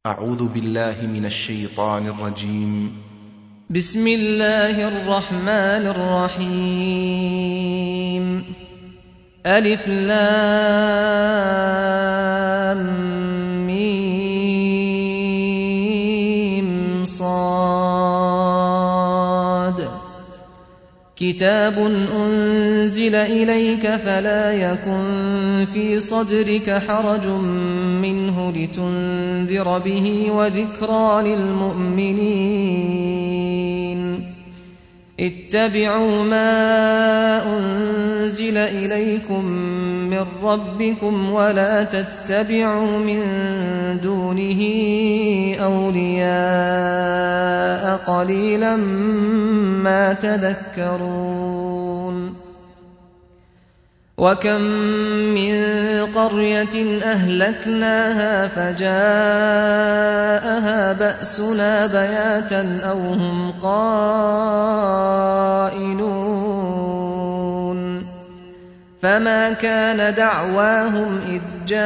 أعوذ بالله من الشيطان الرجيم. بسم الله الرحمن الرحيم. ألف لام ميم صاد. كتاب أنزل إليك فلا يكن في صدرك حرج منه لتنذر به وذكرى للمؤمنين. اتبعوا ما أنزل إليكم من ربكم ولا تتبعوا من دونه أولياء قليلا ما تذكرون. وكم من قرية أهلكناها فجاءها بأسنا بياتا أو هم قائلون. فما كان دعواهم إذ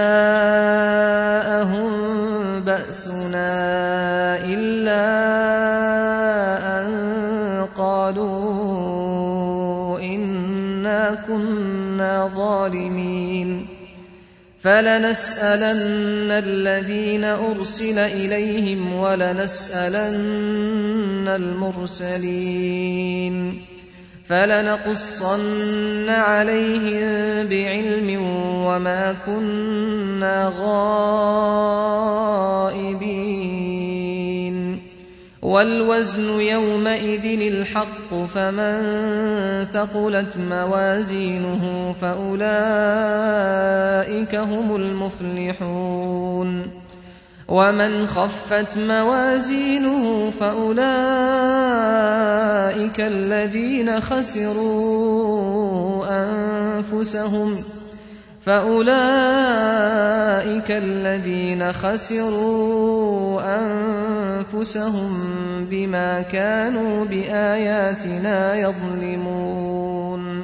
جاءهم بأسنا إلا أن قالوا إنا كنا ظالمين. فلنسألن الذين أرسل إليهم ولنسألن المرسلين. فلنقصن عليهم بعلم وما كنا غائبين. والوزن يومئذ الحق فمن ثقلت موازينه فأولئك هم المفلحون. ومن خفت موازينه فأولئك الذين خسروا أنفسهم بما كانوا بآياتنا يظلمون.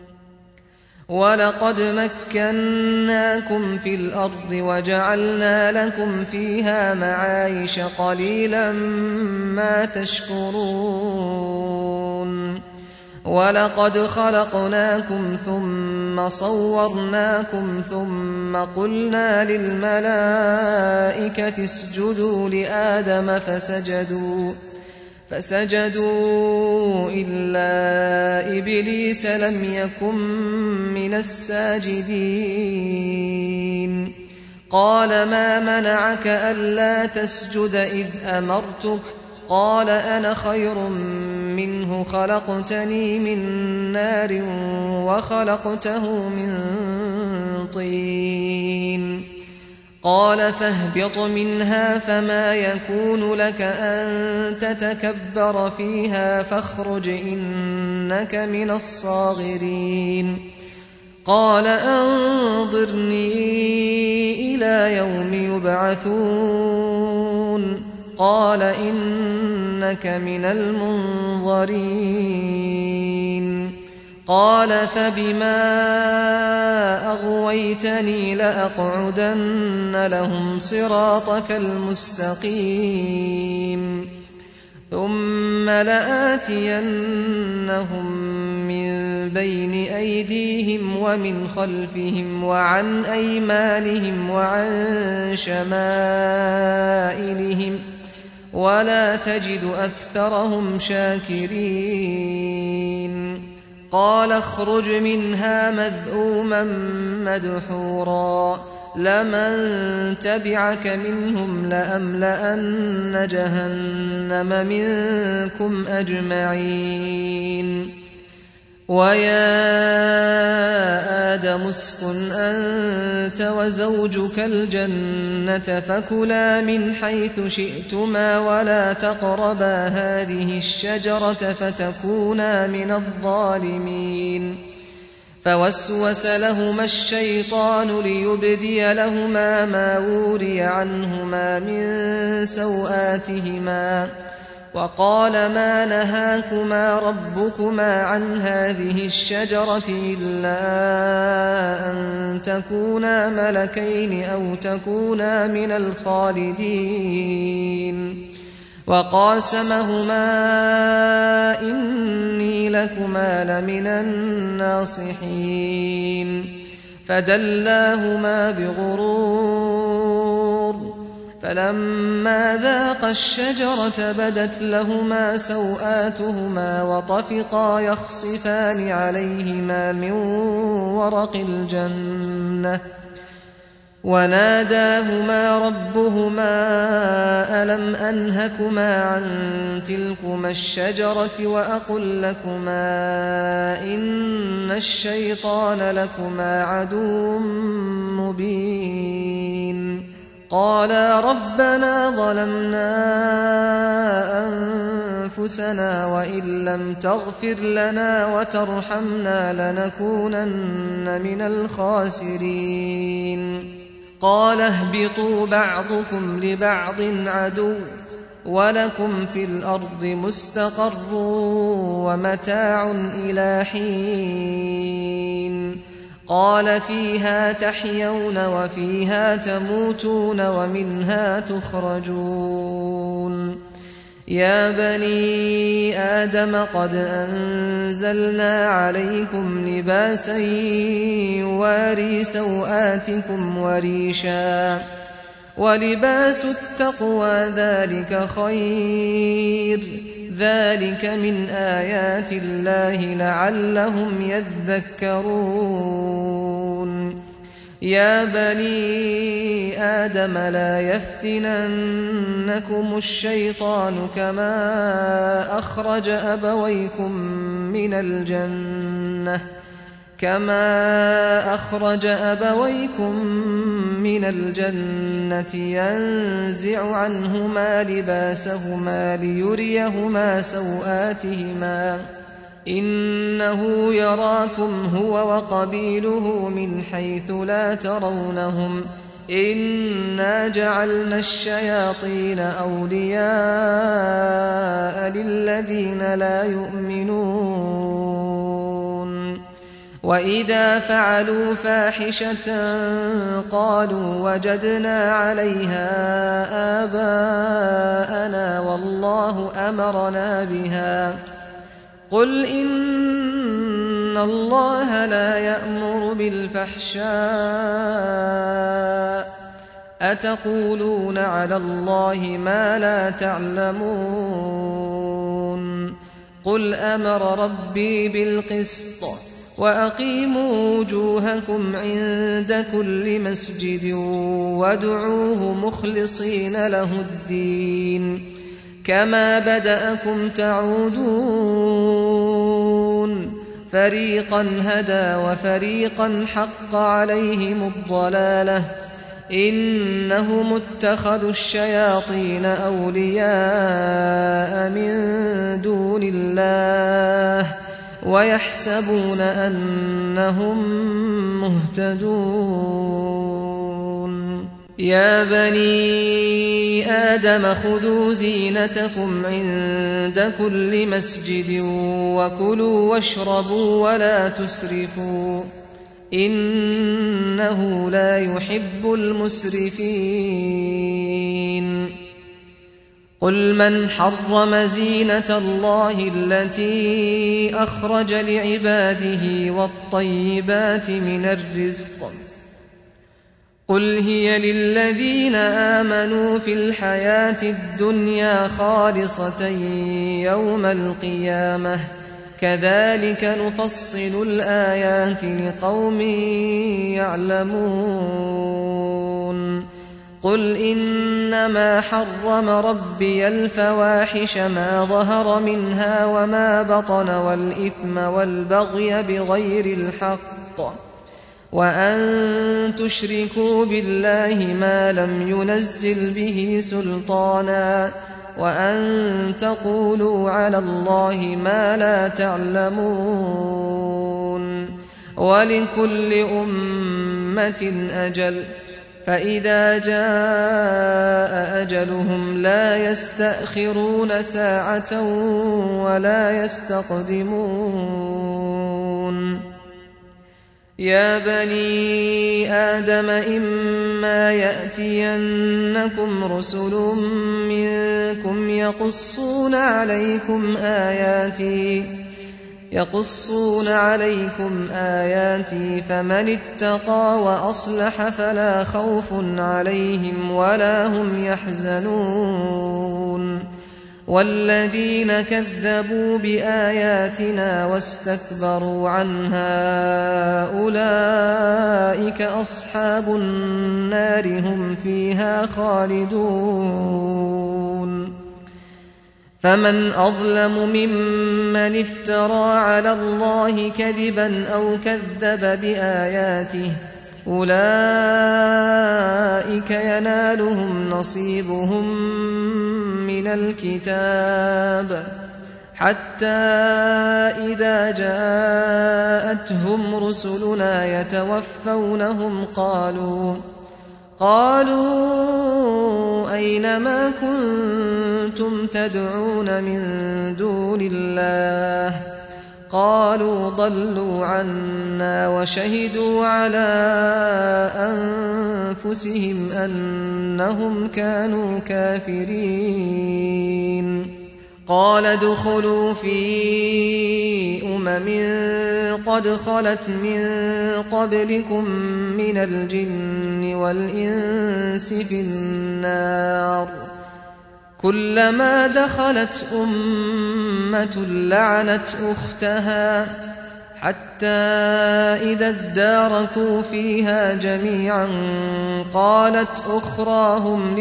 ولقد مكناكم في الأرض وجعلنا لكم فيها معايش قليلا ما تشكرون. ولقد خلقناكم ثم صورناكم ثم قلنا للملائكة اسجدوا لآدم فسجدوا إلا إبليس لم يكن من الساجدين. قال ما منعك ألا تسجد إذ أمرتك؟ قال أنا خير منه خلقتني من نار وخلقته من طين. قال فاهبط منها فما يكون لك أن تتكبر فيها فاخرج إنك من الصاغرين. قال أنظرني إلى يوم يبعثون. قال إنك من المنظرين. قال فبما أغويتني لأقعدن لهم صراطك المستقيم ثم لآتينهم من بين أيديهم ومن خلفهم وعن أيمانهم وعن شمائلهم ولا تجد أكثرهم شاكرين. قال اخرج منها مذءوما مدحورا لمن تبعك منهم لأملأن جهنم منكم أجمعين. ويا آدم اسكن أنت وزوجك الجنة فكلا من حيث شئتما ولا تقربا هذه الشجرة فتكونا من الظالمين. فوسوس لهما الشيطان ليبدي لهما ما وري عنهما من سوآتهما وقال ما نهاكما ربكما عن هذه الشجرة إلا أن تكونا ملكين أو تكونا من الخالدين وقاسمهما إني لكما لمن الناصحين فدلاهما بغرور فلما ذاقا الشجرة بدت لهما سوآتهما وطفقا يخصفان عليهما من ورق الجنة وناداهما ربهما ألم أنهكما عن تلكما الشجرة وأقل لكما إن الشيطان لكما عدو مبين قالا ربنا ظلمنا أنفسنا وإن لم تغفر لنا وترحمنا لنكونن من الخاسرين قال اهبطوا بعضكم لبعض عدو ولكم في الأرض مستقر ومتاع إلى حين قال فيها تحيون وفيها تموتون ومنها تخرجون يا بني آدم قد أنزلنا عليكم لباسا يواري سوآتكم وريشا ولباس التقوى ذلك خير ذلك من آيات الله لعلهم يذكرون يا بني آدم لا يفتننكم الشيطان كما أخرج أبويكم من الجنة ينزع عنهما لباسهما ليريهما سوآتهما إنه يراكم هو وقبيله من حيث لا ترونهم إنا جعلنا الشياطين أولياء للذين لا يؤمنون وإذا فعلوا فاحشة قالوا وجدنا عليها آباءنا والله أمرنا بها قل إن الله لا يأمر بالفحشاء أتقولون على الله ما لا تعلمون قل أمر ربي بالقسط وأقيموا وجوهكم عند كل مسجد وادعوه مخلصين له الدين كما بدأكم تعودون فريقا هدى وفريقا حق عليهم الضلالة إنهم اتخذوا الشياطين أولياء من دون الله ويحسبون أنهم مهتدون يا بني آدم خذوا زينتكم عند كل مسجد وكلوا واشربوا ولا تسرفوا إنه لا يحب المسرفين قل من حرم زينة الله التي أخرج لعباده والطيبات من الرزق قل هي للذين آمنوا في الحياة الدنيا خالصة يوم القيامة كذلك نفصل الآيات لقوم يعلمون قل إنما حرم ربي الفواحش ما ظهر منها وما بطن والإثم والبغي بغير الحق وأن تشركوا بالله ما لم ينزل به سلطانا وأن تقولوا على الله ما لا تعلمون ولكل أمة أجل فإذا جاء أجلهم لا يستأخرون ساعة ولا يستقدمون. يا بني آدم إما يأتينكم رسل منكم يقصون عليكم آياتي فمن اتقى وأصلح فلا خوف عليهم ولا هم يحزنون. والذين كذبوا بآياتنا واستكبروا عنها أولئك أصحاب النار هم فيها خالدون. فمن أظلم ممن افترى على الله كذبا أو كذب بآياته أولئك ينالهم نصيبهم من الكتاب حتى إذا جاءتهم رسلنا يتوفونهم قالوا أين ما كنتم تدعون من دون الله قالوا ضلوا عنا وشهدوا على أنفسهم أنهم كانوا كافرين. قال ادخلوا في قد خلت من قبلكم من الجن والإنس في النار كلما دخلت أمة لعنت أختها حتى إذا اداركوا فيها جميعا قالت أخراهم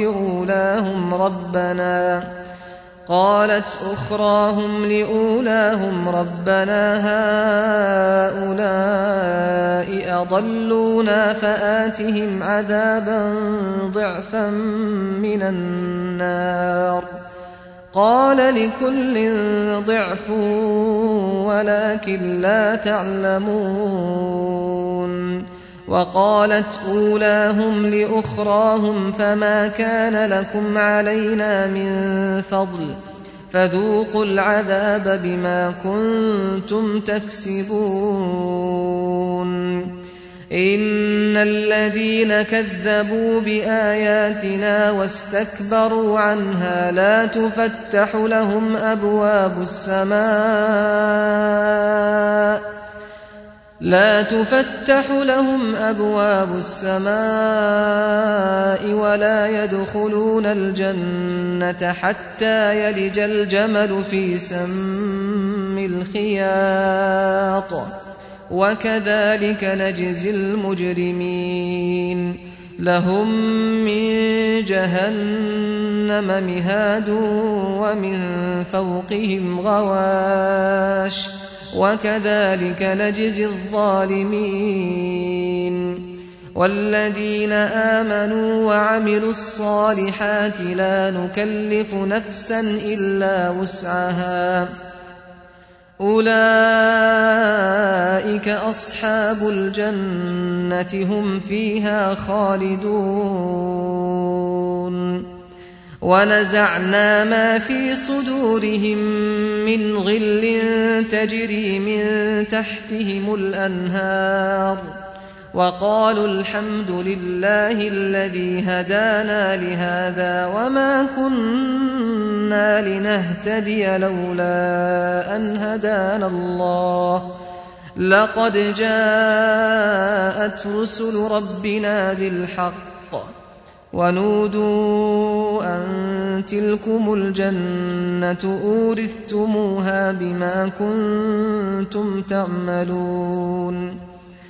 لأولاهم ربنا هؤلاء أضلونا فآتهم عذابا ضعفا من النار قال لكل ضعف ولكن لا تعلمون. وقالت أولاهم لأخراهم فما كان لكم علينا من فضل فذوقوا العذاب بما كنتم تكسبون. إن الذين كذبوا بآياتنا واستكبروا عنها لا تفتح لهم أبواب السماء ولا يدخلون الجنة حتى يلج الجمل في سم الخياط وكذلك نجزي المجرمين. لهم من جهنم مهاد ومن فوقهم غواش وكذلك نجزي الظالمين. والذين آمنوا وعملوا الصالحات لا نكلف نفسا إلا وسعها أولئك أصحاب الجنة هم فيها خالدون. ونزعنا ما في صدورهم من غل تجري من تحتهم الأنهار وقالوا الحمد لله الذي هدانا لهذا وما كنا لنهتدي لولا أن هدانا الله لقد جاءت رسل ربنا بالحق ونودوا أن تلكم الجنة أورثتموها بما كنتم تعملون.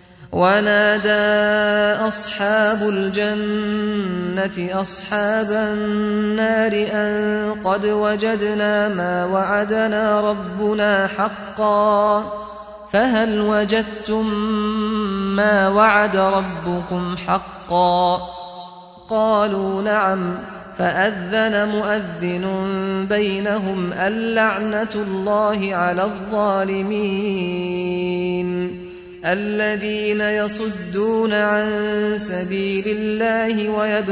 ونادى أصحاب الجنة أصحاب النار أن قد وجدنا ما وعدنا ربنا حقا فهل وجدتم ما وعد ربكم حقا قالوا نعم فأذن مؤذن بينهم اللعنة الله على الظالمين. الذين يصدون عن سبيل الله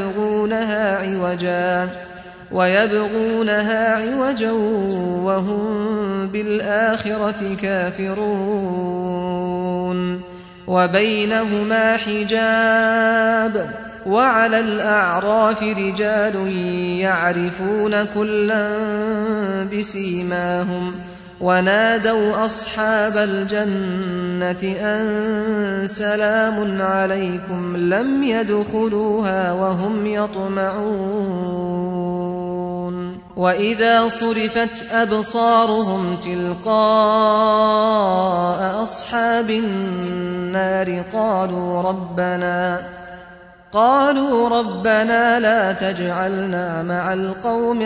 ويبغونها عوجا وهم بالآخرة كافرون وبينهما حجاب وعلى الأعراف رجال يعرفون كلا بسيماهم ونادوا أصحاب الجنة أن سلام عليكم لم يدخلوها وهم يطمعون وإذا صرفت أبصارهم تلقاء أصحاب النار قالوا ربنا لا تجعلنا مع القوم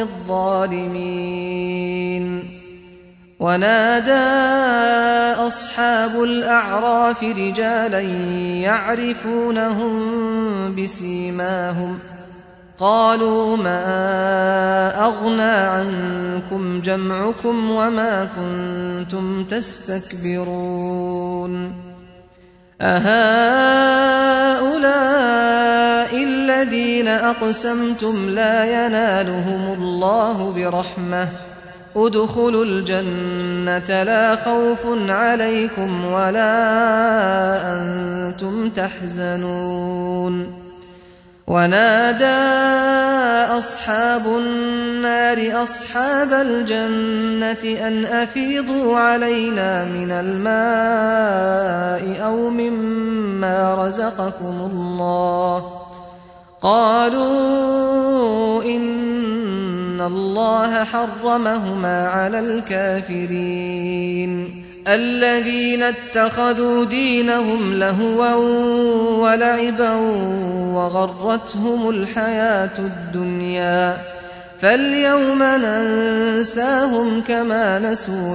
الظالمين ونادى أصحاب الأعراف رجالا يعرفونهم بسيماهم قالوا ما أغنى عنكم جمعكم وما كنتم تستكبرون أهؤلاء الذين أقسمتم لا ينالهم الله برحمة ادخلوا الجنة لا خوف عليكم ولا أنتم تحزنون ونادى أصحاب النار أصحاب الجنة أن أفيضوا علينا من الماء أو مما رزقكم الله قالوا إن الله حرمهما على الكافرين الذين اتخذوا دينهم لهوا ولعبا وغرتهم الحياة الدنيا فاليوم ننساهم كما نسوا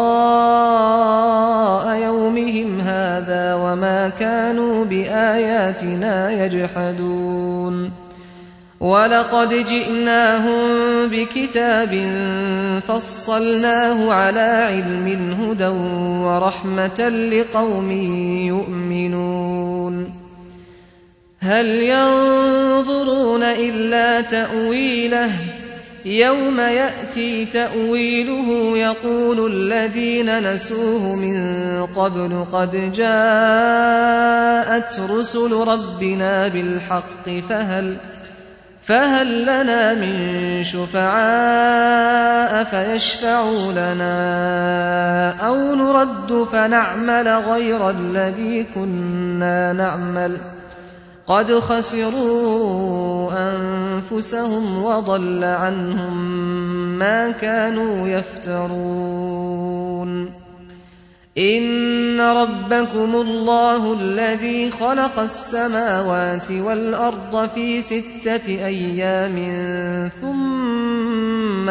لقاء يومهم هذا وما كانوا بآياتنا يجحدون ولقد جئناهم بكتاب فصلناه على علم هدى ورحمة لقوم يؤمنون هل ينظرون إلا تأويله يوم يأتي تأويله يقول الذين نسوه من قبل قد جاءت رسل ربنا بالحق فهل لنا من شفعاء فيشفعوا لنا أو نرد فنعمل غير الذي كنا نعمل قد خسروا أنفسهم وضل عنهم ما كانوا يفترون إن ربكم الله الذي خلق السماوات والأرض في 6 أيام ثم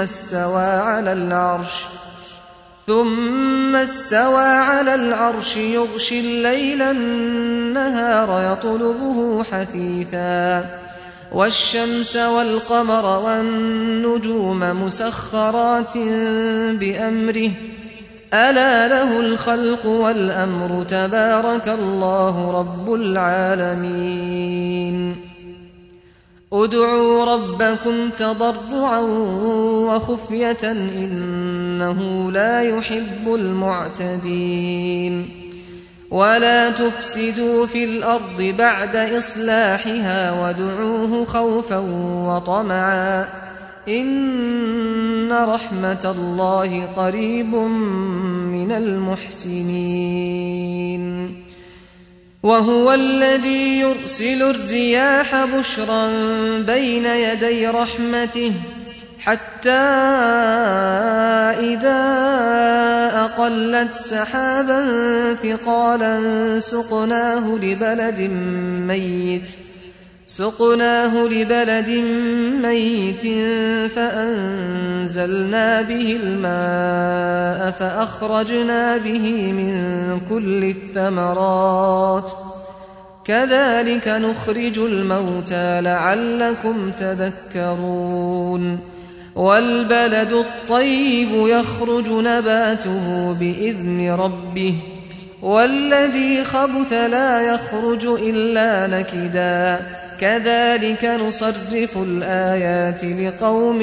استوى على العرش يغشي الليل النهار يطلبه حثيثا والشمس والقمر والنجوم مسخرات بأمره ألا له الخلق والأمر تبارك الله رب العالمين ادعوا ربكم تضرعا وخفية إنه لا يحب المعتدين ولا تفسدوا في الأرض بعد إصلاحها وادعوه خوفا وطمعا إن رحمة الله قريب من المحسنين وهو الذي يرسل الرياح بشرا بين يدي رحمته حتى إذا أقلت سحابا ثقالا سقناه لبلد ميت فأنزلنا به الماء فأخرجنا به من كل الثمرات كذلك نخرج الموتى لعلكم تذكرون والبلد الطيب يخرج نباته بإذن ربه والذي خبث لا يخرج إلا نكدا كذلك نصرف الآيات لقوم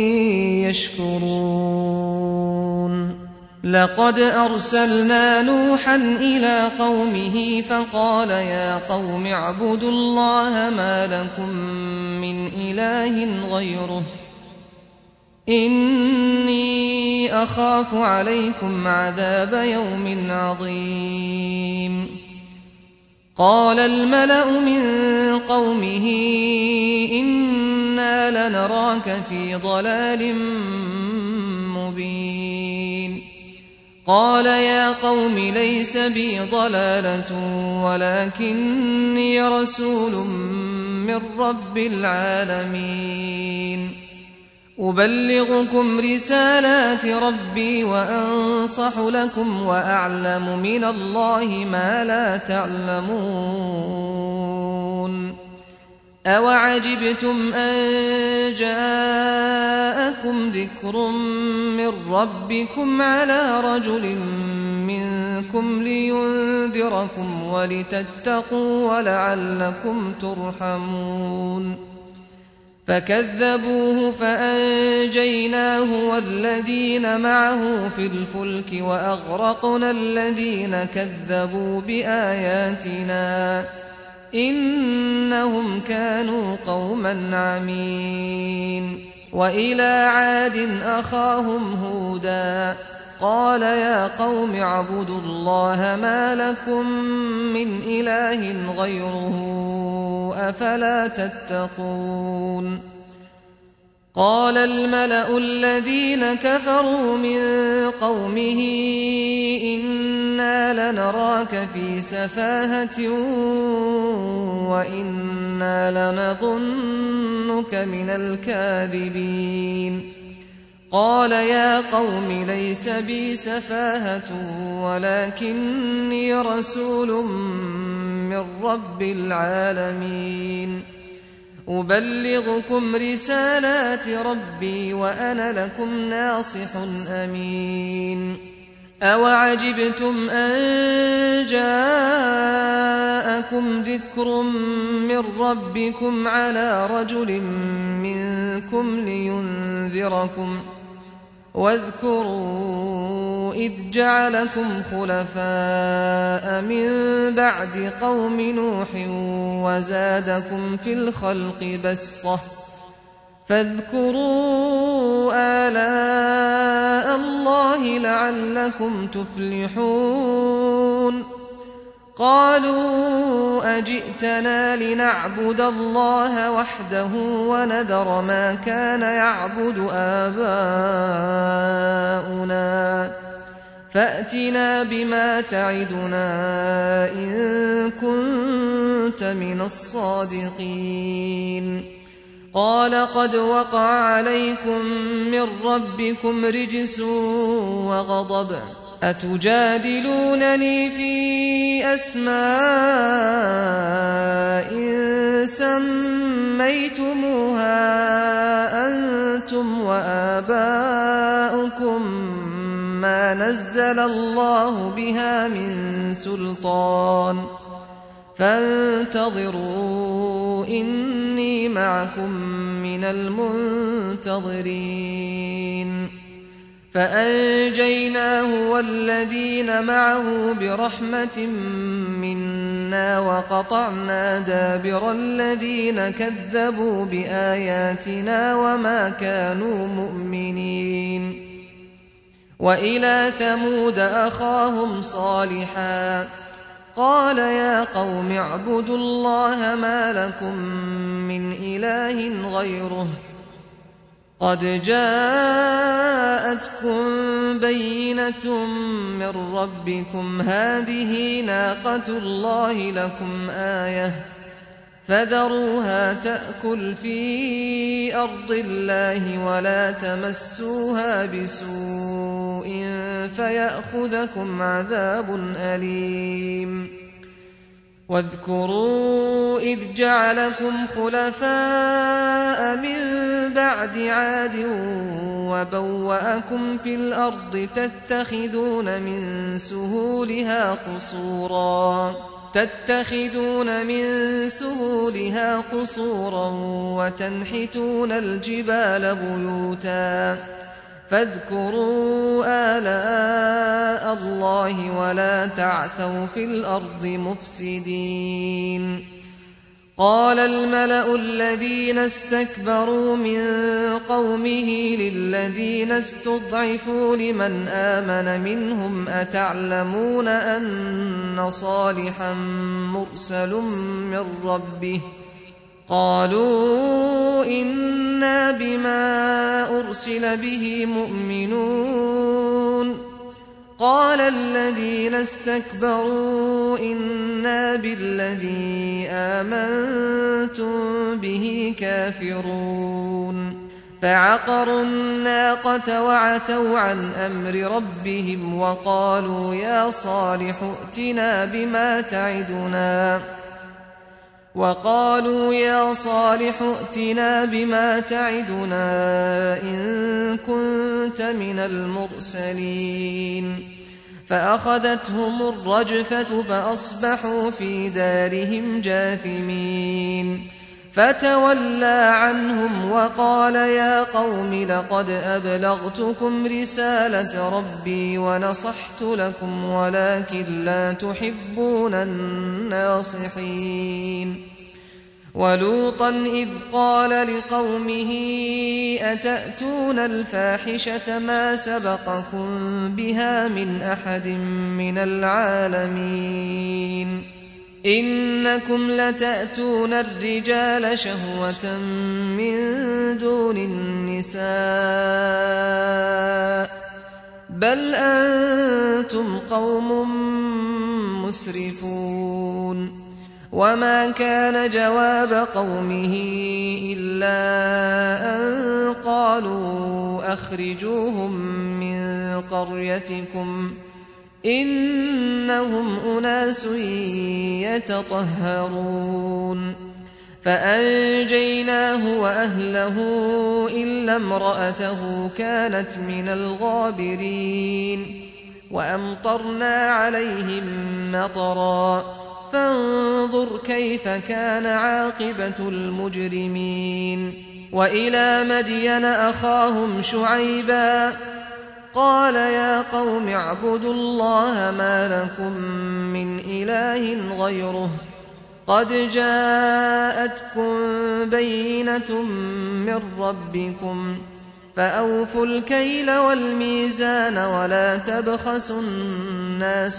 يشكرون لقد أرسلنا نوحا إلى قومه فقال يا قوم اعبدوا الله ما لكم من إله غيره إني أخاف عليكم عذاب يوم عظيم قال الملأ من قومه إنا لنراك في ضلال مبين قال يا قوم ليس بي ضلالة ولكني رسول من رب العالمين أبلغكم رسالات ربي وأنصح لكم وأعلم من الله ما لا تعلمون أوعجبتم أن جاءكم ذكر من ربكم على رجل منكم لينذركم ولتتقوا ولعلكم ترحمون فكذبوه فأنجيناه والذين معه في الفلك وأغرقنا الذين كذبوا بآياتنا إنهم كانوا قوما عمين وإلى عاد أخاهم هودا قال يا قوم اعبدوا الله ما لكم من إله غيره أفلا تتقون قال الملأ الذين كفروا من قومه إنا لنراك في سفاهة وإنا لنظنك من الكاذبين قال يا قوم ليس بي سفاهة ولكني رسول من رب العالمين أبلغكم رسالات ربي وأنا لكم ناصح أمين أوعجبتم أن جاءكم ذكر من ربكم على رجل منكم لينذركم واذكروا إذ جعلكم خلفاء من بعد قوم نوح وزادكم في الخلق بسطة فاذكروا آلاء الله لعلكم تفلحون قالوا أجئتنا لنعبد الله وحده ونذر ما كان يعبد آباؤنا فأتنا بما تعدنا إن كنت من الصادقين قال قد وقع عليكم من ربكم رجس وغضب أتجادلونني في أسماء سميتموها أنتم وآباؤكم ما نزل الله بها من سلطان فانتظروا إني معكم من المنتظرين فأنجيناه والذين معه برحمة منا وقطعنا دابر الذين كذبوا بآياتنا وما كانوا مؤمنين وإلى ثمود أخاهم صالحا قال يا قوم اعبدوا الله ما لكم من إله غيره قد جاءتكم بينة من ربكم هذه ناقة الله لكم آية فذروها تأكل في أرض الله ولا تمسوها بسوء فيأخذكم عذاب أليم واذكروا إذ جعلكم خلفاء من بعد عاد وبوأكم في الأرض تتخذون من سهولها قصورا وتنحتون الجبال بيوتا فاذكروا آلاء الله ولا تعثوا في الأرض مفسدين. قال الملأ الذين استكبروا من قومه للذين استضعفوا لمن آمن منهم أتعلمون أن صالحا مرسل من ربه؟ قالوا إنا بما أرسل به مؤمنون. قال الذين استكبروا إنا بالذي آمنتم به كافرون. فعقروا الناقة وعتوا عن أمر ربهم وقالوا يا صالح ائتنا بما تعدنا إن كنت من المرسلين. فأخذتهم الرجفة فأصبحوا في دارهم جاثمين. فتولى عنهم وقال يا قوم لقد أبلغتكم رسالة ربي ونصحت لكم ولكن لا تحبون الناصحين. ولوطا إذ قال لقومه أتأتون الفاحشة ما سبقكم بها من أحد من العالمين إنكم لتأتون الرجال شهوة من دون النساء بل أنتم قوم مسرفون. وما كان جواب قومه إلا أن قالوا أخرجوهم من قريتكم إنهم أناس يتطهرون. فأنجيناه وأهله إلا امرأته كانت من الغابرين. وأمطرنا عليهم مطرا فانظر كيف كان عاقبة المجرمين. وإلى مدين أخاهم شعيبا قال يا قوم اعبدوا الله ما لكم من إله غيره قد جاءتكم بينة من ربكم فأوفوا الكيل والميزان ولا تبخسوا الناس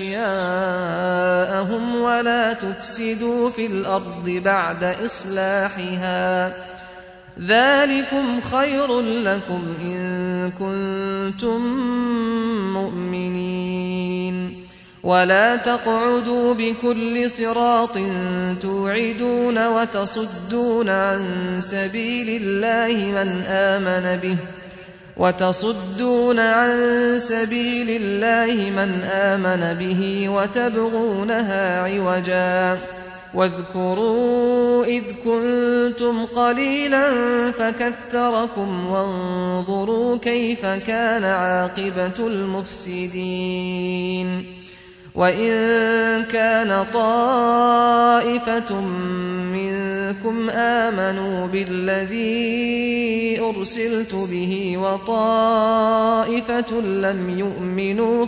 أشياءهم ولا تفسدوا في الأرض بعد إصلاحها ذلكم خير لكم إن كنتم مؤمنين. ولا تقعدوا بكل صراط توعدون وتصدون عن سبيل الله من آمن به وتبغونها عوجا. واذكروا إذ كنتم قليلا فكثركم وانظروا كيف كان عاقبة المفسدين. وإن كان طائفة منكم آمنوا بالذي أرسلت به وطائفة لم يؤمنوا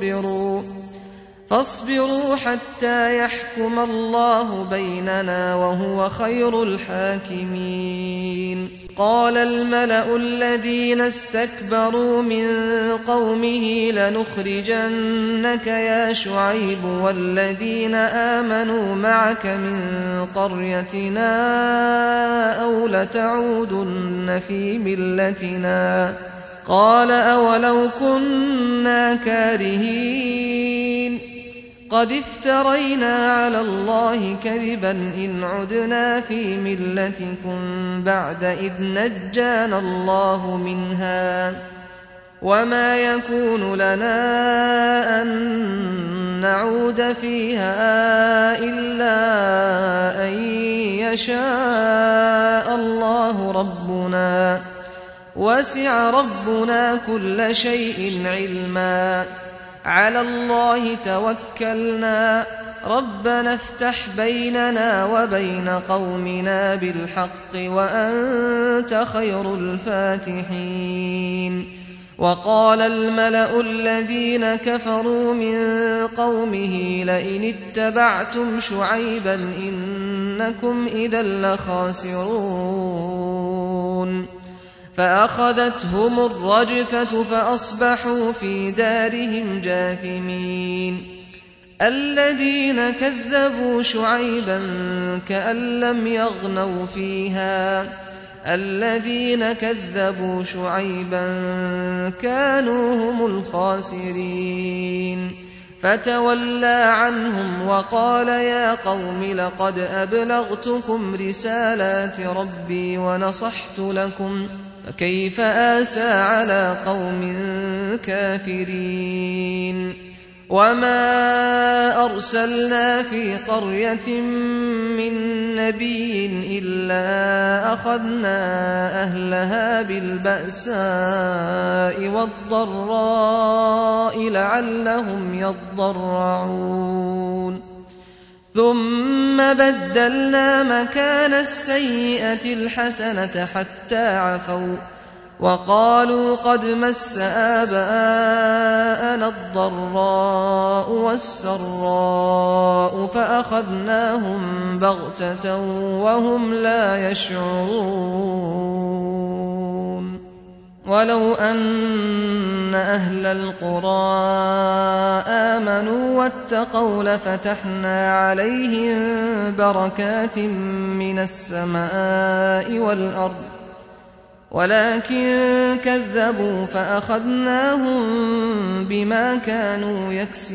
فاصبروا حتى يحكم الله بيننا وهو خير الحاكمين. قال الملأ الذين استكبروا من قومه لنخرجنك يا شعيب والذين آمنوا معك من قريتنا أو لتعودن في ملتنا. قال أولو كنا كارهين قد افترينا على الله كذبا إن عدنا في ملتكم بعد إذ نجانا الله منها وما يكون لنا أن نعود فيها إلا أن يشاء الله ربنا وسع ربنا كل شيء علما على الله توكلنا ربنا افتح بيننا وبين قومنا بالحق وأنت خير الفاتحين وقال الملأ الذين كفروا من قومه لئن اتبعتم شعيبا إنكم إذا لخاسرون فأخذتهم الرجفة فأصبحوا في دارهم جاثمين الذين كذبوا شعيبا كأن لم يغنوا فيها الذين كذبوا شعيبا كانوا هم الخاسرين فتولى عنهم وقال يا قوم لقد أبلغتكم رسالات ربي ونصحت لكم فكيف آسى على قوم كافرين وما أرسلنا في قرية من نبي إلا أخذنا أهلها بالبأساء والضراء لعلهم يضرعون ثم بدلنا مكان السيئة الحسنة حتى عفوا وقالوا قد مس آباءنا الضراء والسراء فأخذناهم بغتة وهم لا يشعرون ولو أن أهل القرى آمنوا واتقوا لفتحنا عليهم بركات من السماء والأرض ولكن كذبوا فأخذناهم بما كانوا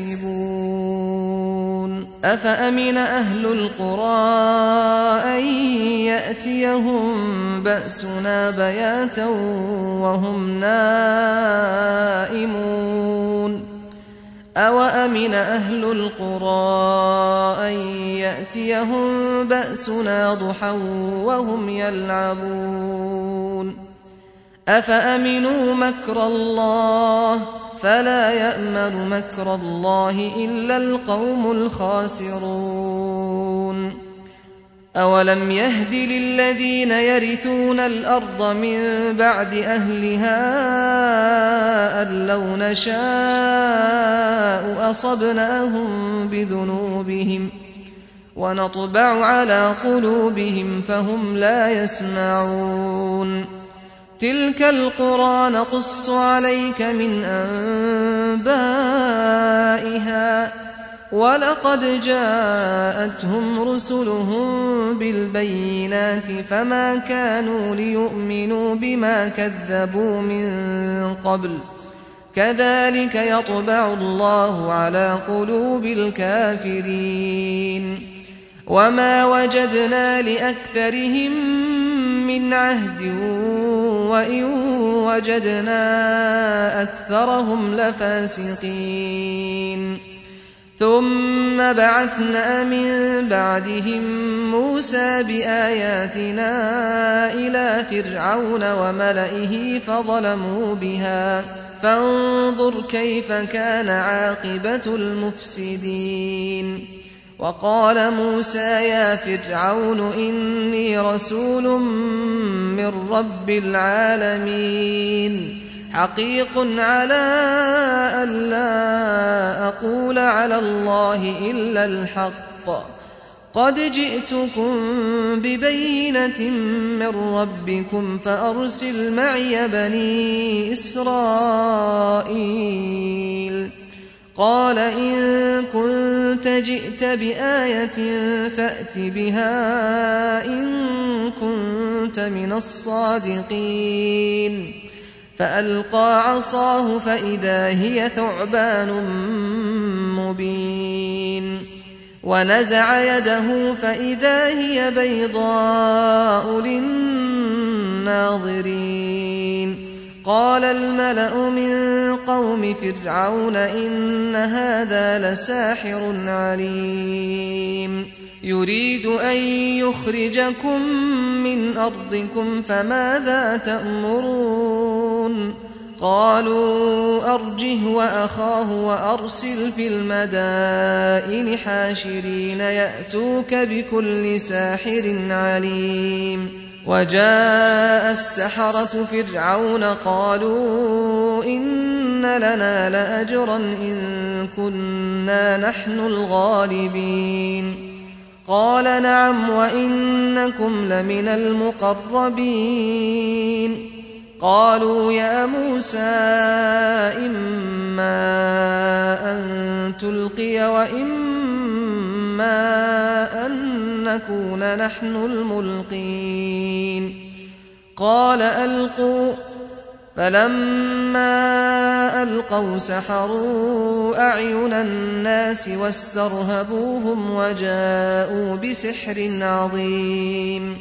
يكسبون أفأمن أهل القرى أن يأتيهم بأسنا بياتا وهم نائمون أوأمن أهل القرى أن يأتيهم بأسنا ضحى وهم يلعبون أفأمنوا مكر الله فلا يأمن مكر الله إلا القوم الخاسرون أولم يهد للذين يرثون الأرض من بعد أهلها أن لو نشاء أصبناهم بذنوبهم ونطبع على قلوبهم فهم لا يسمعون تلك القرى نقص عليك من أنبائها ولقد جاءتهم رسلهم بالبينات فما كانوا ليؤمنوا بما كذبوا من قبل كذلك يطبع الله على قلوب الكافرين وما وجدنا لأكثرهم من عهد وإن وجدنا أكثرهم لفاسقين ثم بعثنا من بعدهم موسى بآياتنا إلى فرعون وملئه فظلموا بها فانظر كيف كان عاقبة المفسدين وقال موسى يا فرعون إني رسول من رب العالمين حقيق على أن لا أقول على الله إلا الحق قد جئتكم ببينة من ربكم فأرسل معي بني إسرائيل قال إن كنت جئت بآية فأت بها إن كنت من الصادقين فألقى عصاه فإذا هي ثعبان مبين ونزع يده فإذا هي بيضاء للناظرين قال الملأ من قوم فرعون إن هذا لساحر عليم يريد أن يخرجكم من أرضكم فماذا تأمرون قالوا أرجه وأخاه وأرسل في المدائن حاشرين يأتوك بكل ساحر عليم وجاء السحرة فرعون قالوا إن لنا لأجرا إن كنا نحن الغالبين قال نعم وإنكم لمن المقربين قالوا يا موسى إما أن تلقي وإما أن نكون نحن الملقين قال ألقوا فلما ألقوا سحروا أعين الناس واسترهبوهم وجاءوا بسحر عظيم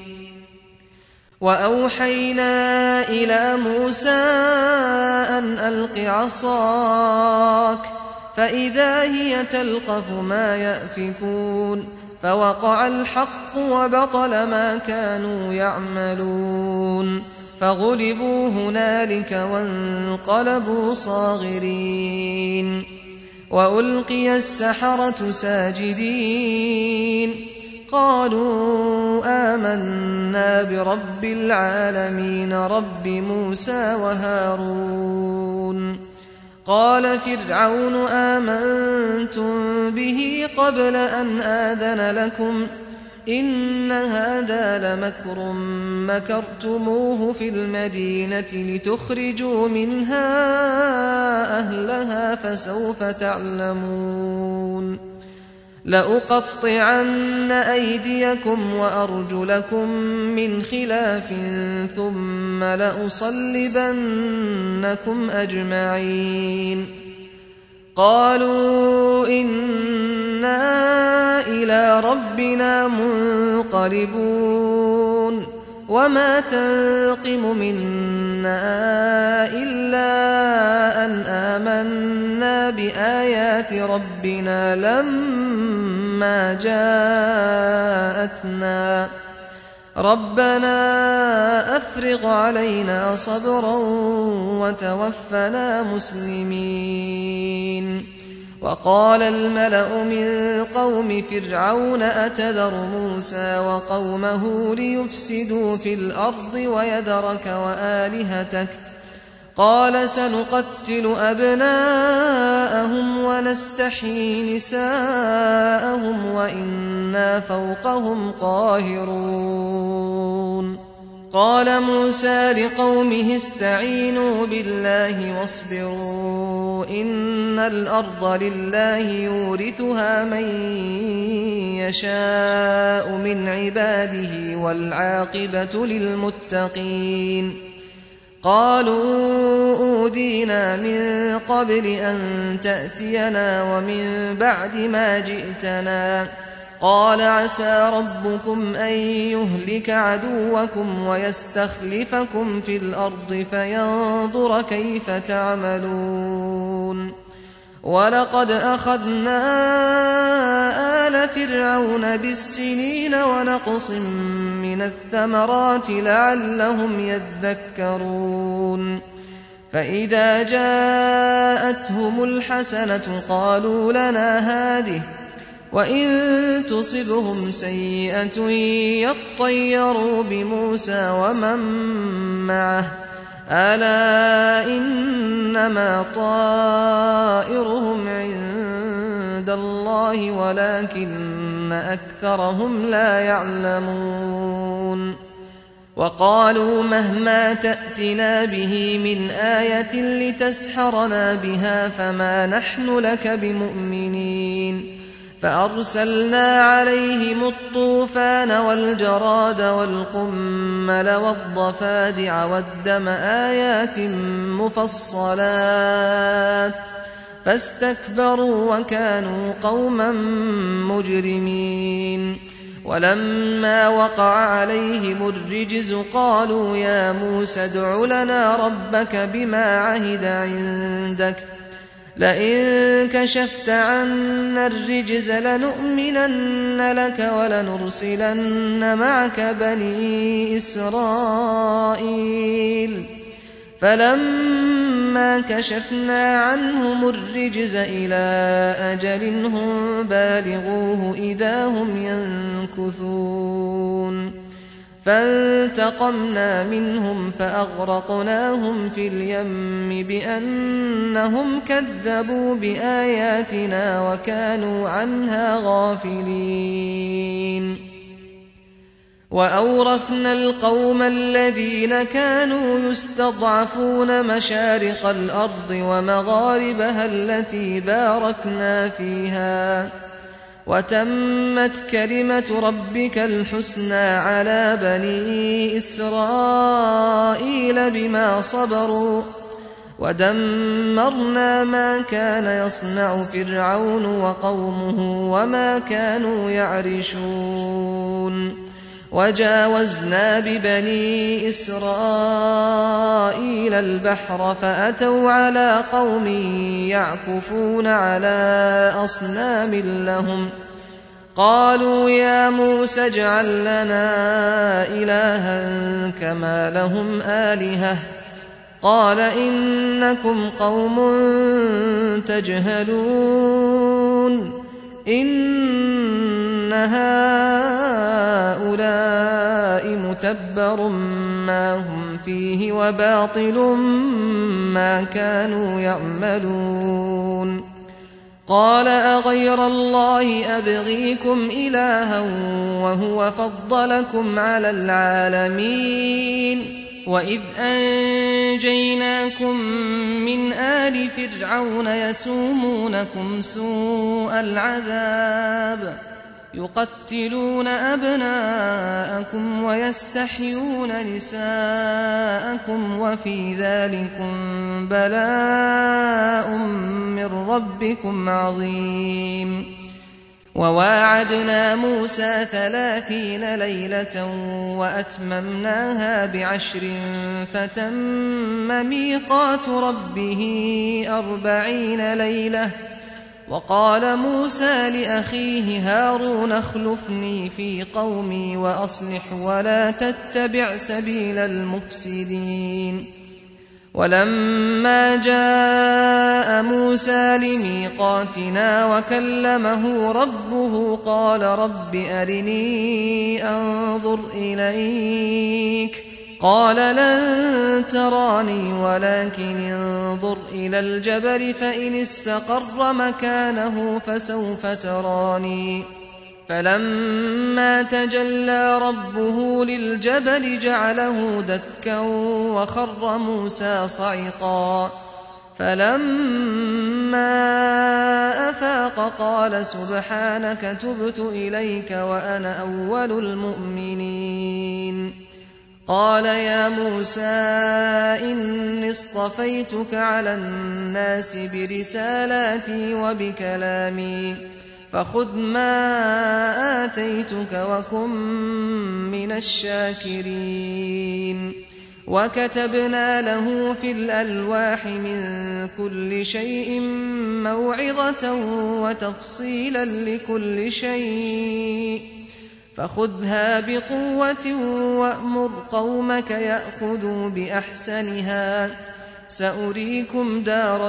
وأوحينا إلى موسى أن ألق عصاك فإذا هي تلقف ما يأفكون فوقع الحق وبطل ما كانوا يعملون فغلبوا هنالك وانقلبوا صاغرين وألقي السحرة ساجدين قالوا آمنا برب العالمين رب موسى وهارون قال فرعون آمنتم به قبل أن آذن لكم إن هذا لمكر مكرتموه في المدينة لتخرجوا منها أهلها فسوف تعلمون لأقطعن أيديكم وأرجلكم من خلاف ثم لأصلبنكم أجمعين قالوا إنا إلى ربنا منقلبون وما تنقم منا إلا أن آمنا بآيات ربنا لما جاءتنا ربنا أفرغ علينا صبرا وتوفنا مسلمين وقال الملأ من قوم فرعون أتذر موسى وقومه ليفسدوا في الأرض ويذرك وآلهتك قال سنقتل أبناءهم ونستحيي نساءهم وإنا فوقهم قاهرون قال موسى لقومه استعينوا بالله واصبروا إن الأرض لله يورثها من يشاء من عباده والعاقبة للمتقين قالوا أوذينا من قبل أن تأتينا ومن بعد ما جئتنا قال عسى ربكم أن يهلك عدوكم ويستخلفكم في الأرض فينظر كيف تعملون ولقد أخذنا آل فرعون بالسنين ونقص من الثمرات لعلهم يذكرون فإذا جاءتهم الحسنة قالوا لنا هذه وإن تصبهم سيئة يطيروا بموسى ومن معه ألا إنما طائرهم عند الله ولكن أكثرهم لا يعلمون وقالوا مهما تأتنا به من آية لتسحرنا بها فما نحن لك بمؤمنين فأرسلنا عليهم الطوفان والجراد والقمل والضفادع والدم آيات مفصلات فاستكبروا وكانوا قوما مجرمين ولما وقع عليهم الرجز قالوا يا موسى ادع لنا ربك بما عهد عندك لئن كشفت عنا الرجز لنؤمنن لك ولنرسلن معك بني إسرائيل فلما كشفنا عنهم الرجز إلى أجل هم بالغوه إذا هم ينكثون فانتقمنا منهم فأغرقناهم في اليم بأنهم كذبوا بآياتنا وكانوا عنها غافلين وأورثنا القوم الذين كانوا يستضعفون مشارق الأرض ومغاربها التي باركنا فيها وتمت كلمة ربك الحسنى على بني إسرائيل بما صبروا ودمرنا ما كان يصنع فرعون وقومه وما كانوا يعرشون وجاوزنا ببني إسرائيل البحر فأتوا على قوم يعكفون على أصنام لهم قالوا يا موسى اجعل لنا إلها كما لهم آلهة قال إنكم قوم تجهلون إن هؤلاء متبر ما هم فيه وباطل ما كانوا يعملون قال أغير الله أبغيكم إلها وهو فضلكم على العالمين وإذ أنجيناكم من آل فرعون يسومونكم سوء العذاب يقتلون أبناءكم ويستحيون نساءكم وفي ذلكم بلاء من ربكم عظيم وواعدنا موسى 30 ليلة وأتممناها ب10 فتم ميقات ربه 40 ليلة وقال موسى لأخيه هارون اخلفني في قومي وأصلح ولا تتبع سبيل المفسدين ولما جاء موسى لميقاتنا وكلمه ربه قال رب أرني أنظر إليك قال لن تراني ولكن انظر إلى الجبل فإن استقر مكانه فسوف تراني فلما تجلى ربه للجبل جعله دكا وخر موسى صعقا فلما أفاق قال سبحانك تبت إليك وأنا أول المؤمنين قال يا موسى إني اصطفيتك على الناس برسالاتي وبكلامي فخذ ما آتيتك وكن من الشاكرين وكتبنا له في الألواح من كل شيء موعظة وتفصيلا لكل شيء فخذها بقوة وأمر قومك يأخذوا بأحسنها سأريكم دار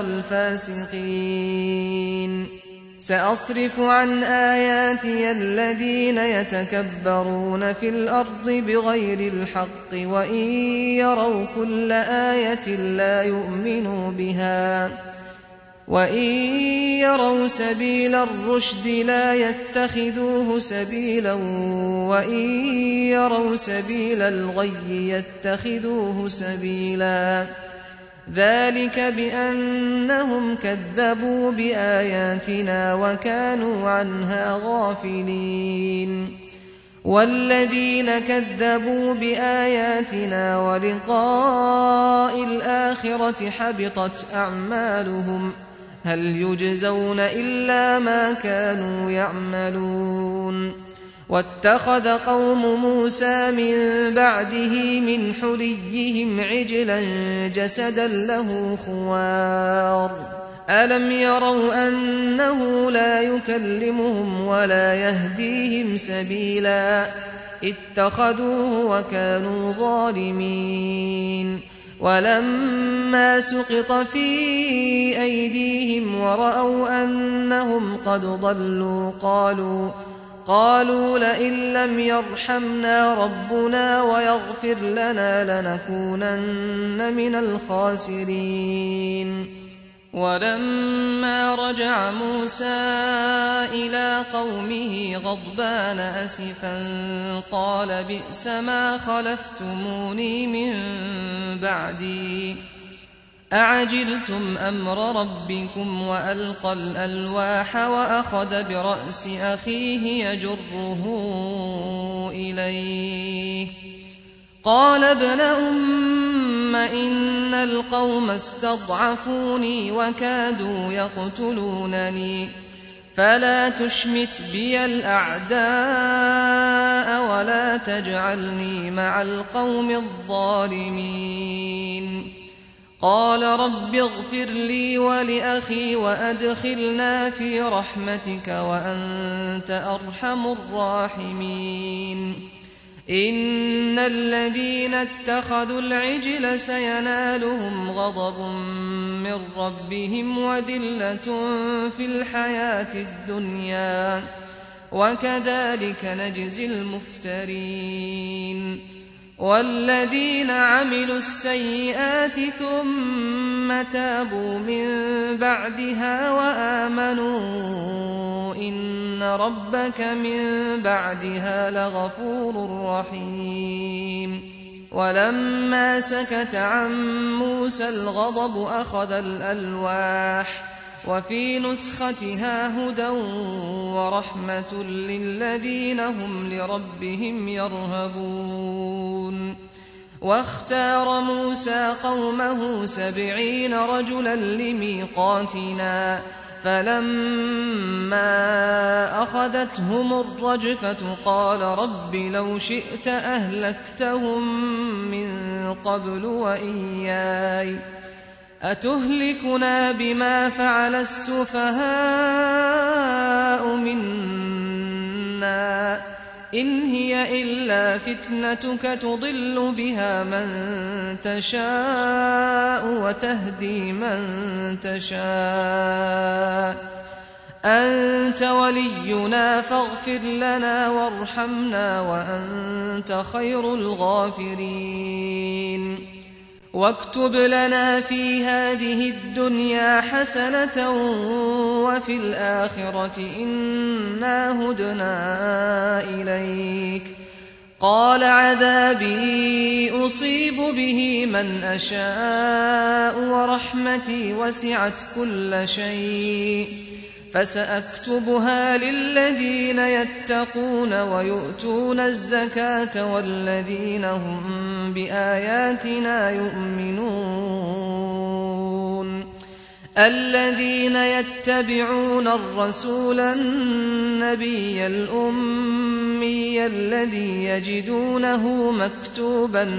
الفاسقين سأصرف عن آياتي الذين يتكبرون في الأرض بغير الحق وإن يروا كل آية لا يؤمنوا بها وإن يروا سبيل الرشد لا يتخذوه سبيلا وإن يروا سبيل الغي يتخذوه سبيلا ذلك بأنهم كذبوا بآياتنا وكانوا عنها غافلين والذين كذبوا بآياتنا ولقاء الآخرة حبطت أعمالهم هل يجزون إلا ما كانوا يعملون واتخذ قوم موسى من بعده من حليهم عجلا جسدا له خوار ألم يروا أنه لا يكلمهم ولا يهديهم سبيلا اتخذوه وكانوا ظالمين ولما سقط في أيديهم ورأوا أنهم قد ضلوا قالوا لئن لم يرحمنا ربنا ويغفر لنا لنكونن من الخاسرين ولما رجع موسى إلى قومه غضبان أسفا قال بئس ما خلفتموني من بعدي أعجلتم أمر ربكم وألقى الألواح وأخذ برأس أخيه يجره إليه قال ابن أم إن القوم استضعفوني وكادوا يقتلونني فلا تشمت بي الأعداء ولا تجعلني مع القوم الظالمين قال رب اغفر لي ولأخي وأدخلنا في رحمتك وأنت أرحم الراحمين إن الذين اتخذوا العجل سينالهم غضب من ربهم وذلة في الحياة الدنيا وكذلك نجزي المفترين والذين عملوا السيئات ثم تابوا من بعدها وآمنوا إن ربك من بعدها لغفور رحيم ولما سكت عن موسى الغضب أخذ الألواح وفي نسختها هدى ورحمة للذين هم لربهم يرهبون واختار موسى قومه 70 رجلا لميقاتنا فلما أخذتهم الرجفة قال رب لو شئت أهلكتهم من قبل وإياي أتهلكنا بما فعل السفهاء منا إن هي إلا فتنتك تضل بها من تشاء وتهدي من تشاء أنت ولينا فاغفر لنا وارحمنا وأنت خير الغافرين واكتب لنا في هذه الدنيا حسنة وفي الآخرة إنا هدنا إليك قال عذابي أصيب به من أشاء ورحمتي وسعت كل شيء فسأكتبها للذين يتقون ويؤتون الزكاة والذين هم بآياتنا يؤمنون الذين يتبعون الرسول النبي الأمي الذي يجدونه مكتوبا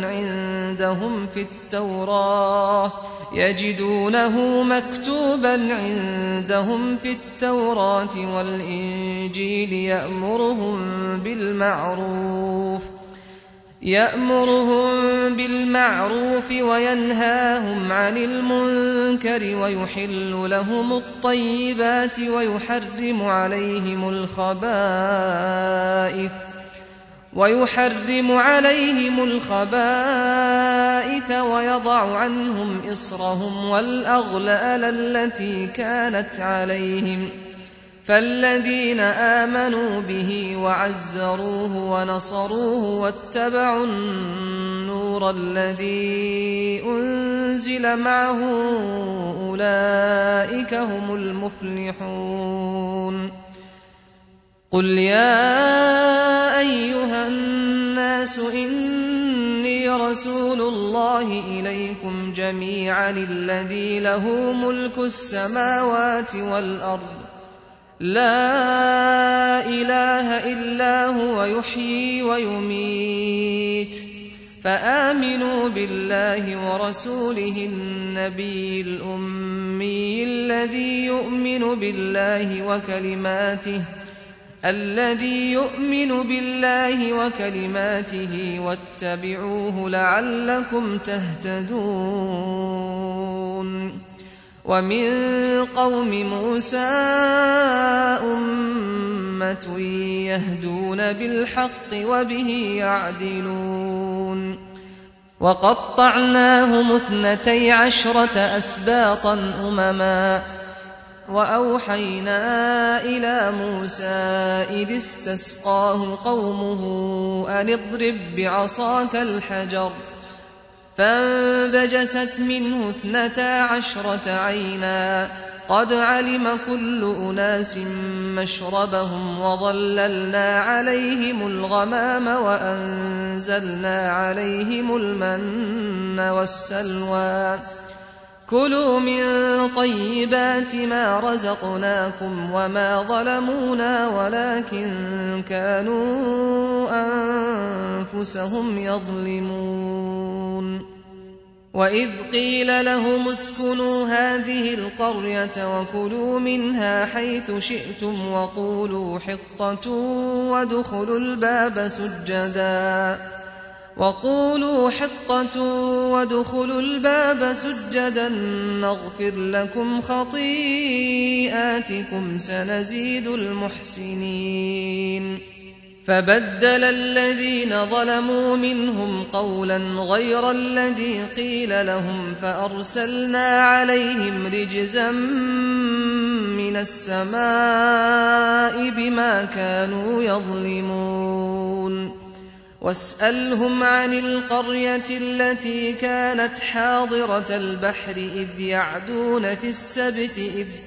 عندهم في التوراة والإنجيل يأمرهم بالمعروف وينهاهم عن المنكر ويحل لهم الطيبات ويحرم عليهم الخبائث ويضع عنهم إصرهم والأغلال التي كانت عليهم فالذين آمنوا به وعزروه ونصروه واتبعوا النور الذي أنزل معه أولئك هم المفلحون قل يا أيها الناس إني رسول الله إليكم جميعا الذي له ملك السماوات والأرض لا إله إلا هو يحيي ويميت فآمنوا بالله ورسوله النبي الأمي الذي يؤمن بالله وكلماته واتبعوه لعلكم تهتدون. ومن قوم موسى أمة يهدون بالحق وبه يعدلون. وقطعناهم 12 أسباطا أمما وأوحينا إلى موسى إذ استسقاه قومه أن اضرب بعصاك الحجر فانبجست منه 12 عينا قد علم كل أناس مشربهم وظللنا عليهم الغمام وأنزلنا عليهم المن والسلوى كلوا من طيبات ما رزقناكم وما ظلمونا ولكن كانوا أنفسهم يظلمون. وإذ قيل لهم اسكنوا هذه القرية وكلوا منها حيث شئتم وقولوا حطة وادخلوا الباب سجدا نغفر لكم خطيئاتكم سنزيد المحسنين. فبدل الذين ظلموا منهم قولا غير الذي قيل لهم فأرسلنا عليهم رجزا من السماء بما كانوا يظلمون. واسألهم عن القرية التي كانت حاضرة البحر إذ يعدون في السبت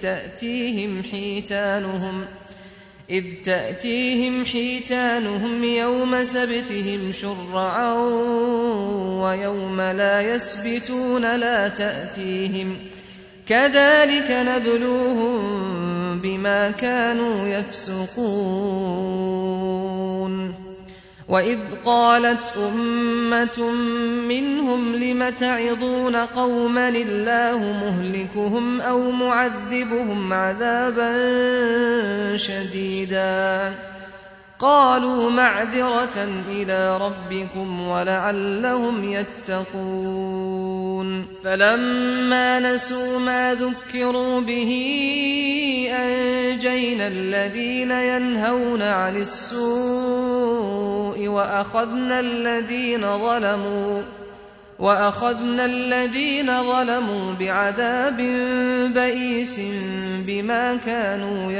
إذ تأتيهم حيتانهم يوم سبتهم شرعا ويوم لا يسبتون لا تأتيهم كذلك نبلوهم بما كانوا يفسقون. وإذ قالت أمة منهم لم تعظون قوما الله مهلكهم أو معذبهم عذابا شديدا قالوا معذرة إلى ربكم ولعلهم يتقون. فلما نسوا ما ذكروا به أنجينا الذين ينهون عن السوء وأخذنا الذين ظلموا بعذاب بئيس بما كانوا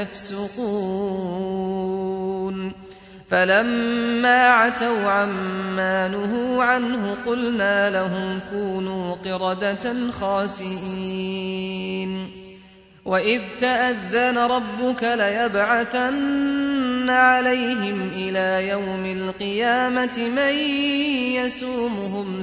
يفسقون. فلما عتوا عما نهوا عنه قلنا لهم كونوا قردة خاسئين. وإذ تأذن ربك ليبعثن عليهم إلى يوم القيامة من يسومهم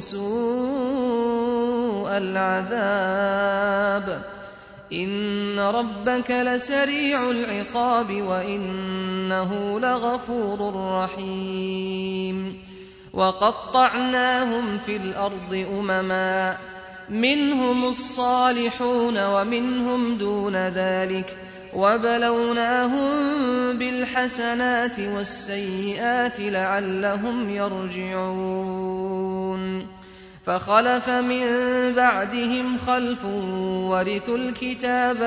سوء العذاب إن ربك لسريع العقاب وإنه لغفور رحيم. وقطعناهم في الأرض أمما منهم الصالحون ومنهم دون ذلك وبلوناهم بالحسنات والسيئات لعلهم يرجعون. فخلف من بعدهم خلف ورثوا الكتاب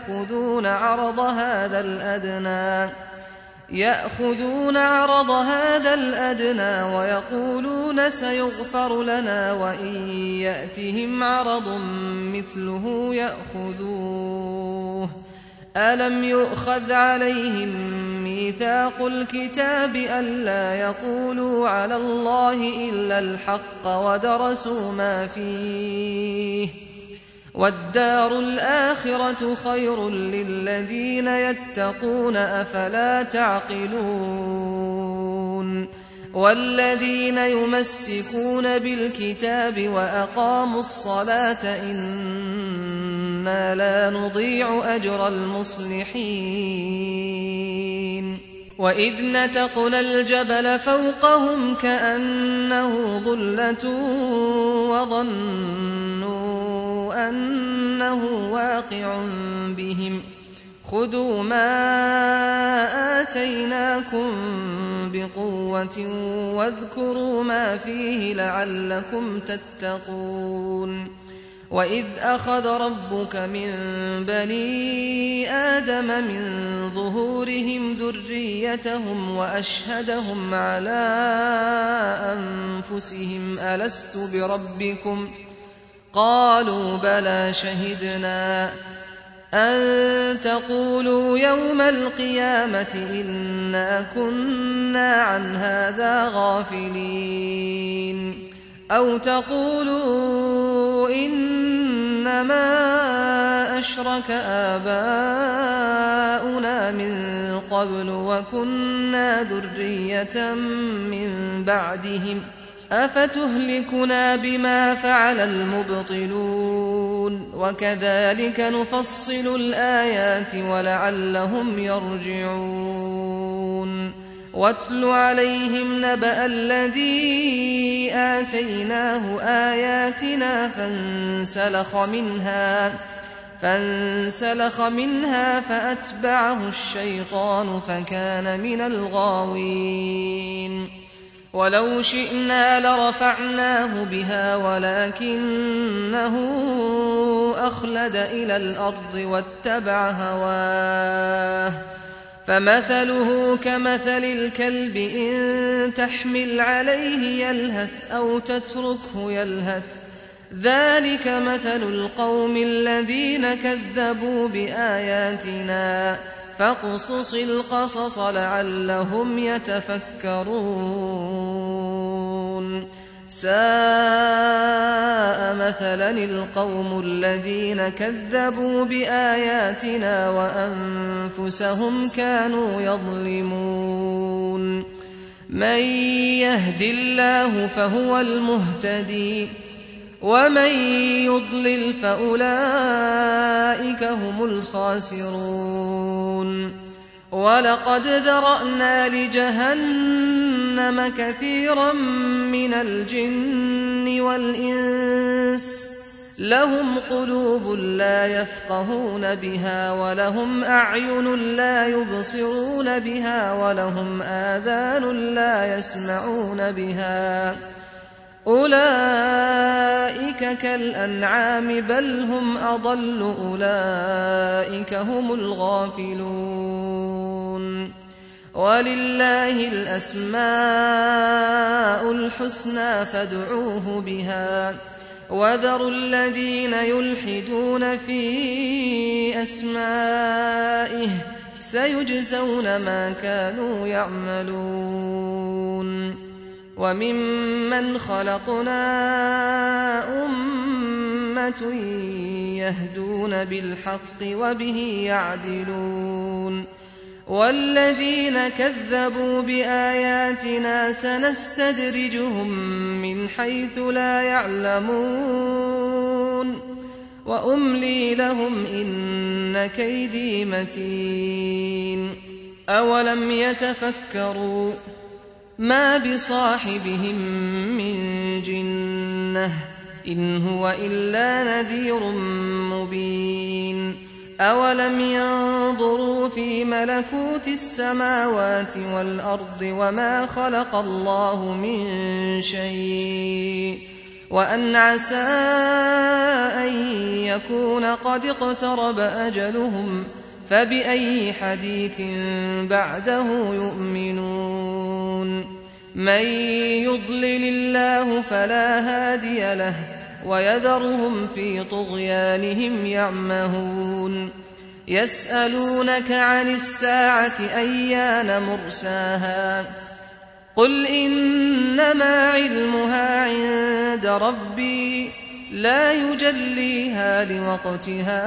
يأخذون عرض هذا الأدنى ويقولون سيغفر لنا وإن يأتهم عرض مثله يأخذوه. ألم يؤخذ عليهم ميثاق الكتاب ألا يقولوا على الله إلا الحق ودرسوا ما فيه والدار الآخرة خير للذين يتقون أفلا تعقلون. والذين يمسكون بالكتاب وأقاموا الصلاة إن إنا لا نضيع أجر المصلحين وإذ نتقنا الجبل فوقهم كأنه ظلة وظنوا أنه واقع بهم خذوا ما آتيناكم بقوة واذكروا ما فيه لعلكم تتقون وإذ أخذ ربك من بني آدم من ظهورهم ذريتهم وأشهدهم على أنفسهم ألست بربكم قالوا بلى شهدنا أن تقولوا يوم القيامة إنا كنا عن هذا غافلين أو تقولوا إنما أشرك آباؤنا من قبل وكنا ذرية من بعدهم أفتهلكنا بما فعل المبطلون وكذلك نفصل الآيات ولعلهم يرجعون واتل عليهم نبأ الذي آتيناه آياتنا فانسلخ منها فأتبعه الشيطان فكان من الغاوين ولو شئنا لرفعناه بها ولكنه أخلد إلى الأرض واتبع هواه فمثله كمثل الكلب إن تحمل عليه يلهث أو تتركه يلهث ذلك مثل القوم الذين كذبوا بآياتنا فاقصص القصص لعلهم يتفكرون ساء مثلا القوم الذين كذبوا بآياتنا وأنفسهم كانوا يظلمون من يهد الله فهو المهتدي ومن يضلل فأولئك هم الخاسرون ولقد ذرأنا لجهنم كثيرا من الجن والإنس لهم قلوب لا يفقهون بها ولهم أعين لا يبصرون بها ولهم آذان لا يسمعون بها أولئك كالأنعام بل هم أضل أولئك هم الغافلون ولله الأسماء الحسنى فادعوه بها وذروا الذين يلحدون في أسمائه سيجزون ما كانوا يعملون وممن خلقنا أمة يهدون بالحق وبه يعدلون والذين كذبوا بآياتنا سنستدرجهم من حيث لا يعلمون وأملي لهم إن كيدي متين أولم يتفكروا ما بصاحبهم من جنة إن هو إلا نذير مبين أولم ينظروا في ملكوت السماوات والأرض وما خلق الله من شيء وأن عسى أن يكون قد اقترب أجلهم فبأي حديث بعده يؤمنون من يضلل الله فلا هادي له ويذرهم في طغيانهم يعمهون يسألونك عن الساعة أيان مرساها قل إنما علمها عند ربي لا يجليها لوقتها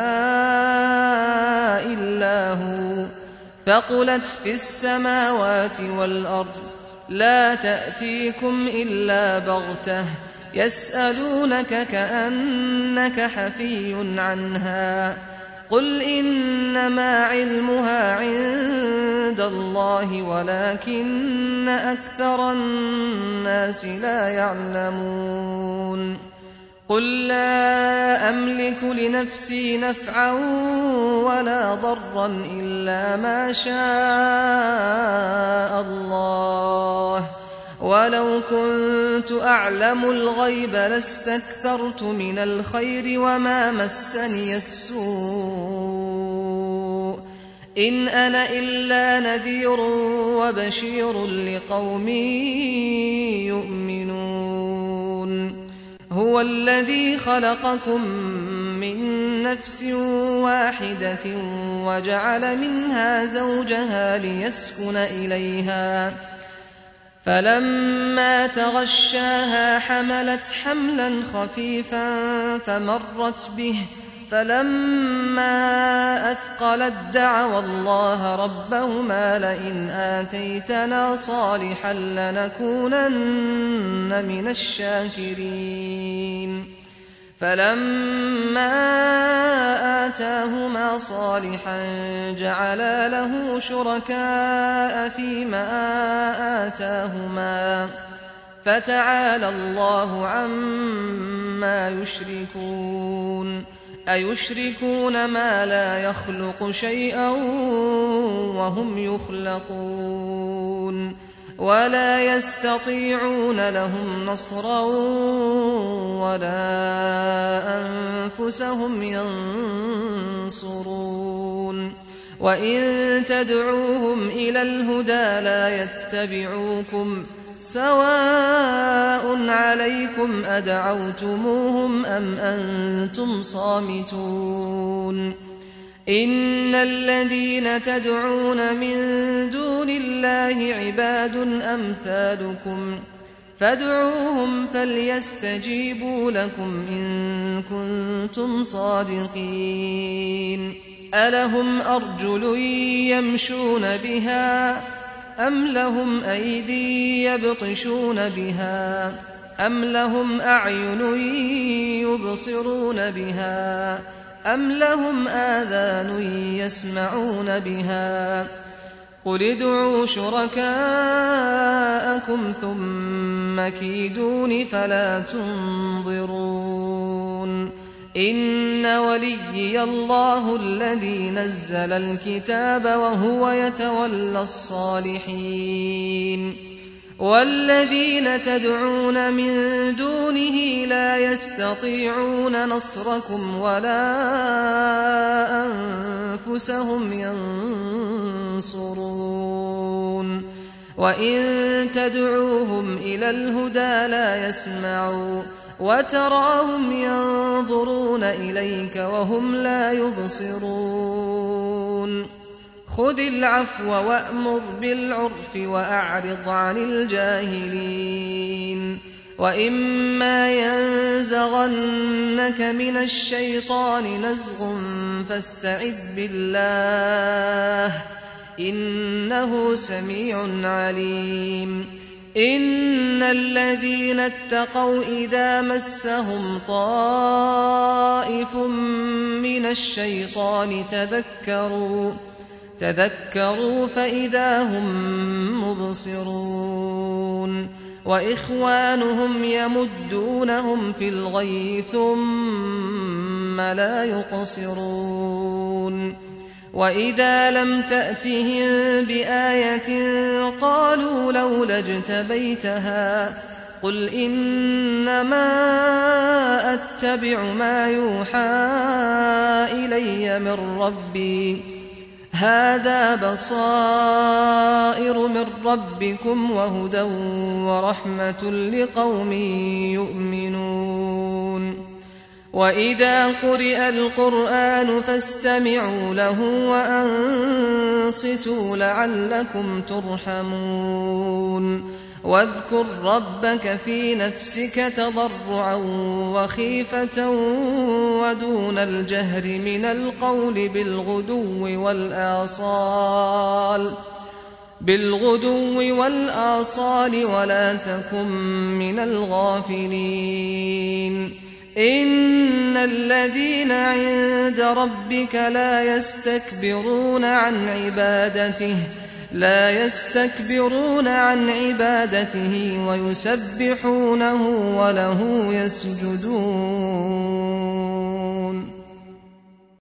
إلا هو ثقلت في السماوات والأرض لا تأتيكم إلا بغتة يسألونك كأنك حفي عنها قل إنما علمها عند الله ولكن أكثر الناس لا يعلمون قل لا أملك لنفسي نفعا ولا ضرا إلا ما شاء الله ولو كنت أعلم الغيب لاستكثرت من الخير وما مسني السوء إن أنا إلا نذير وبشير لقوم يؤمنون هو الذي خلقكم من نفس واحدة وجعل منها زوجها ليسكن إليها فلما تغشاها حملت حملا خفيفا فمرت به فلما أثقلت دعوا الله ربهما لئن آتيتنا صالحا لنكونن من الشاكرين فلما آتاهما صالحا جعلا له شركاء فيما آتاهما فتعالى الله عما يشركون أيشركون ما لا يخلق شيئا وهم يخلقون ولا يستطيعون لهم نصرا ولا أنفسهم ينصرون وإن تدعوهم إلى الهدى لا يتبعوكم سواء عليكم أدعوتموهم أم أنتم صامتون إن الذين تدعون من دون الله عباد أمثالكم فادعوهم فليستجيبوا لكم إن كنتم صادقين ألهم أرجل يمشون بها أم لهم أيدي يبطشون بها أم لهم أعين يبصرون بها أم لهم آذان يسمعون بها قل ادعوا شركاءكم ثم كيدون فلا تنظرون إن وليي الله الذي نزل الكتاب وهو يتولى الصالحين والذين تدعون من دونه لا يستطيعون نصركم ولا أنفسهم ينصرون وإن تدعوهم إلى الهدى لا يسمعوا وتراهم ينظرون إليك وهم لا يبصرون خذ العفو وأمر بالعرف وأعرض عن الجاهلين وإما ينزغنك من الشيطان نزغ فاستعذ بالله إنه سميع عليم إن الذين اتقوا إذا مسهم طائف من الشيطان تذكروا فإذا هم مبصرون وإخوانهم يمدونهم في الغي ثم لا يقصرون وإذا لم تأتهم بآية قالوا لولا اجتبيتها قل إنما أتبع ما يوحى إلي من ربي هذا بصائر من ربكم وهدى ورحمة لقوم يؤمنون وإذا قرئ القرآن فاستمعوا له وأنصتوا لعلكم ترحمون واذكر ربك في نفسك تضرعا وخيفة ودون الجهر من القول بالغدو والآصال بالغدو والآصال ولا تكن من الغافلين إن الذين عند ربك لا يستكبرون عن عبادته ويسبحونه وله يسجدون